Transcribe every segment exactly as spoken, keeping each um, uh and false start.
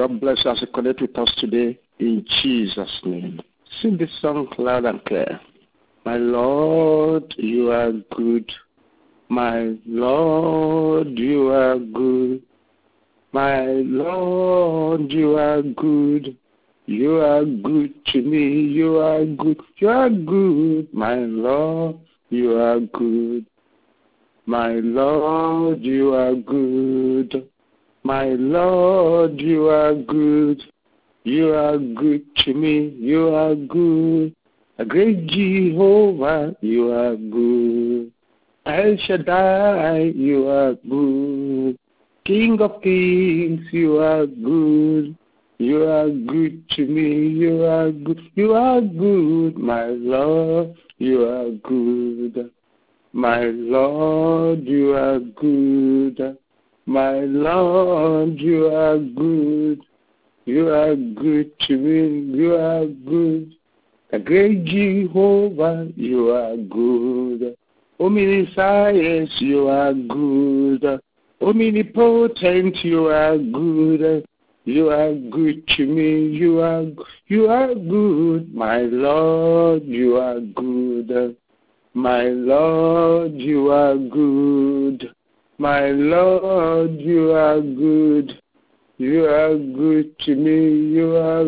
God bless us and connect with us today in Jesus' name. Sing this song loud and clear. My Lord, you are good. My Lord, you are good. My Lord, you are good. You are good to me. You are good. You are good. My Lord, you are good. My Lord, you are good. My Lord, you are good. You are good to me. You are good. A great Jehovah, you are good. El Shaddai, you are good. King of kings, you are good. You are good to me. You are good. You are good, my Lord. You are good. My Lord, you are good. My Lord, you are good. You are good to me. You are good. The great Jehovah, you are good. Omniscience, you are good. Omnipotent, you are good. You are good to me. You are you are good, my Lord. You are good, my Lord. You are good, my Lord. You are good. You are good to me. You are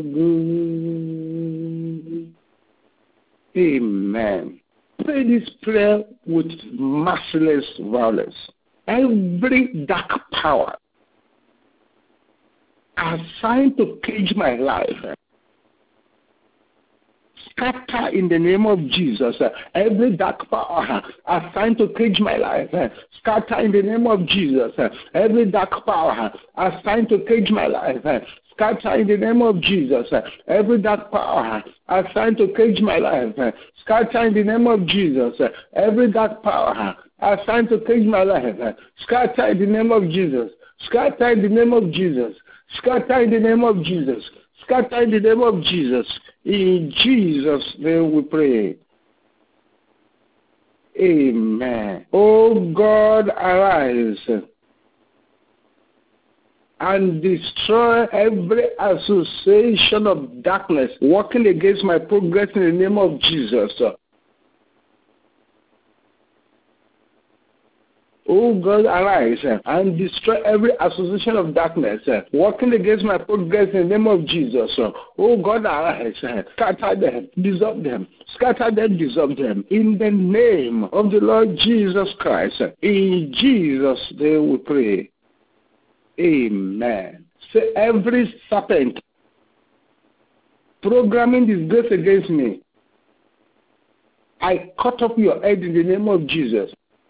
good. Amen. Pray this prayer with merciless violence. Every dark power assigned to cage my life, scatter in the name of Jesus. Every dark power assigned to cage my life, scatter in the name of Jesus. Every dark power assigned to cage my life, scatter in the name of Jesus. Every dark power assigned to cage my life, scatter in the name of Jesus. Every dark power assigned to cage my life, scatter in the name of Jesus. Scatter in the name of Jesus. Scatter in the name of Jesus. Scatter in the name of Jesus. In Jesus' name we pray. Amen. Oh God, arise and destroy every association of darkness working against my progress in the name of Jesus. Oh God, arise and destroy every association of darkness working against my progress in the name of Jesus. Oh God, arise, scatter them, dissolve them, scatter them, dissolve them in the name of the Lord Jesus Christ. In Jesus' name we pray. Amen. Say, every serpent programming disgrace against me, I cut off your head in the name of Jesus.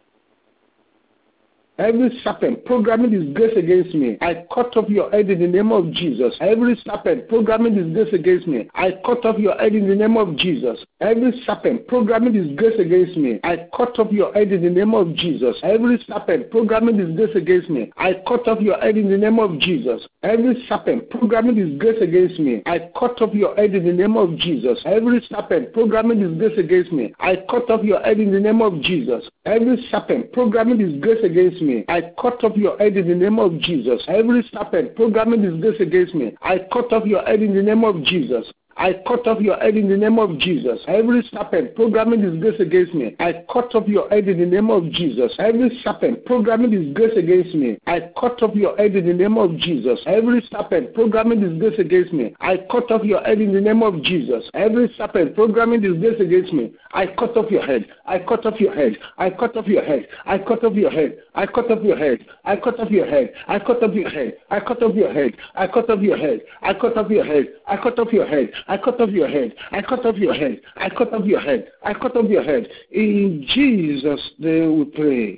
Every serpent programming disgrace against me, I cut off your head in the name of Jesus. Every serpent programming disgrace against me, I cut off your head in the name of Jesus. Every serpent programming disgrace against me, I cut off your head in the name of Jesus. Every serpent programming disgrace against me, I cut off your head in the name of Jesus. Every serpent programming disgrace against me, I cut off your head in the name of Jesus. Every serpent programming disgrace against me, I cut off your head in the name of Jesus. Every serpent programming disgrace against me, I cut off your head in the name of Jesus. Every serpent programming disgrace against me, I cut off your head in the name of Jesus. I cut off your head in the name of Jesus. Every serpent programming disgrace against me, I cut off your head in the name of Jesus. Every serpent programming disgrace against me, I cut off your head in the name of Jesus. Every serpent programming disgrace against me, I cut off your head in the name of Jesus. Every serpent programming disgrace against me, I cut off your head. I cut off your head. I cut off your head. I cut off your head. I cut off your head. I cut off your head. I cut off your head. I cut off your head. I cut off your head. I cut off your head. I cut off your head. I cut off your head. I cut off your head. I cut off your head. I cut off your head. In Jesus' name we pray.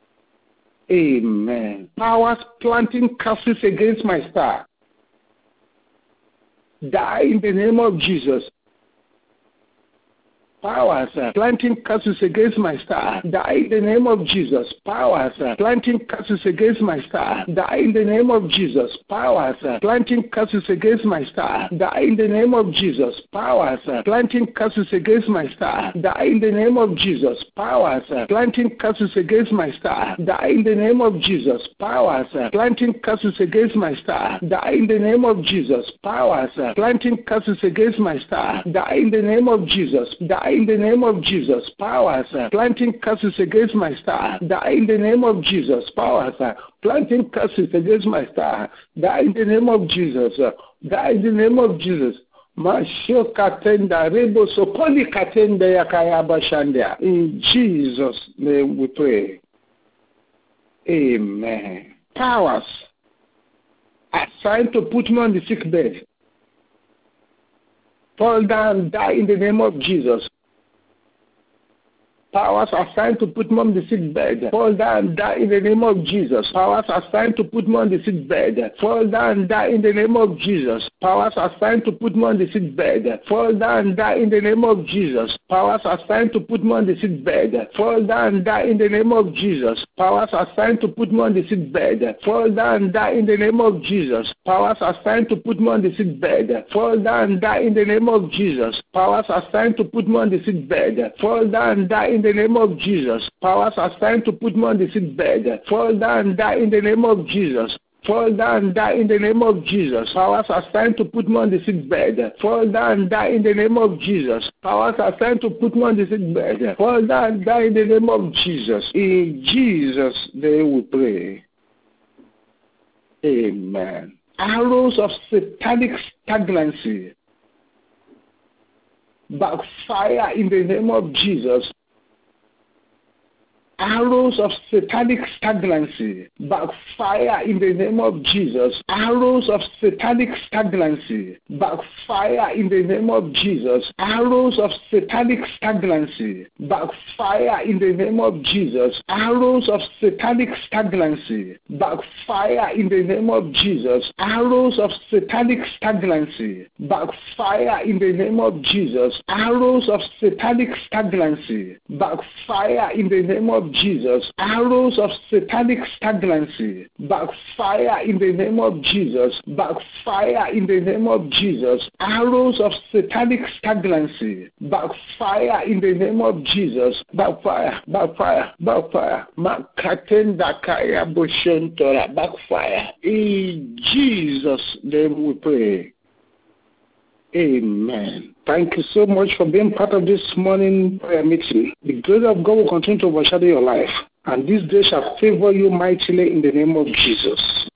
Amen. Powers planting curses against my star, die in the name of Jesus. powers uh, planting curses against my star, die in the name of Jesus. Powers uh, planting curses against my star, die in the name of Jesus. Powers uh, planting curses against my star, die in the name of Jesus. Powers uh, planting curses against my star, die in the name of Jesus. Powers uh, planting curses against my star, die in the name of Jesus. Powers uh, planting curses against my star, die in the name of Jesus. Powers uh, planting curses against my star, die in the name of Jesus. Die in the name of Jesus. Powers uh, planting curses against my star, die in the name of Jesus. Powers uh, planting curses against my star, die in the name of Jesus. Uh, die in the name of Jesus. Masho katenda rebo sopoli katenda yakaya bashandia. In Jesus' name we pray. Amen. Powers assigned to put me on the sick bed, fall down, die in the name of Jesus. Powers assigned to put me on the sick bed, fall down, die in the name of Jesus. Powers assigned to put me on the sick bed, fall down, die in the name of Jesus. Powers assigned to put me on the sick bed, fall down, die in the name of Jesus. Powers assigned to put me on the sick bed, fall down, die in the name of Jesus. Powers assigned to put me on the sick bed, fall down, die in the name of Jesus. Powers assigned to put me on the sick bed, fall down, die in the name of Jesus. Powers assigned to put me on the sick bed, fall down, die in the name of Jesus. Powers assigned to put me on the sick bed, fall down, die in the name of Jesus. Fall down, die in the name of Jesus. Powers assigned to put me on the sick bed, fall down, die in the name of Jesus. Powers assigned to put me on the sick bed, fall down, die in the name of Jesus. In Jesus' name we pray. Amen. Arrows of satanic stagnancy backfire in the name of Jesus. Arrows of satanic stagnancy backfire in the name of Jesus. Arrows of satanic stagnancy backfire in the name of Jesus. Arrows of satanic stagnancy backfire in the name of Jesus. Arrows of satanic stagnancy backfire in the name of Jesus. Arrows of satanic stagnancy backfire in the name of Jesus. Arrows of satanic stagnancy backfire in the name of Jesus. Arrows of satanic stagnancy backfire in the name of Jesus. Backfire in the name of Jesus. Arrows of satanic stagnancy backfire in the name of Jesus. Backfire, backfire, backfire. Makatenda kaya boshentora. Backfire. In Jesus' name we pray. Amen. Thank you so much for being part of this morning prayer meeting. The grace of God will continue to overshadow your life, and this day shall favor you mightily in the name of Jesus.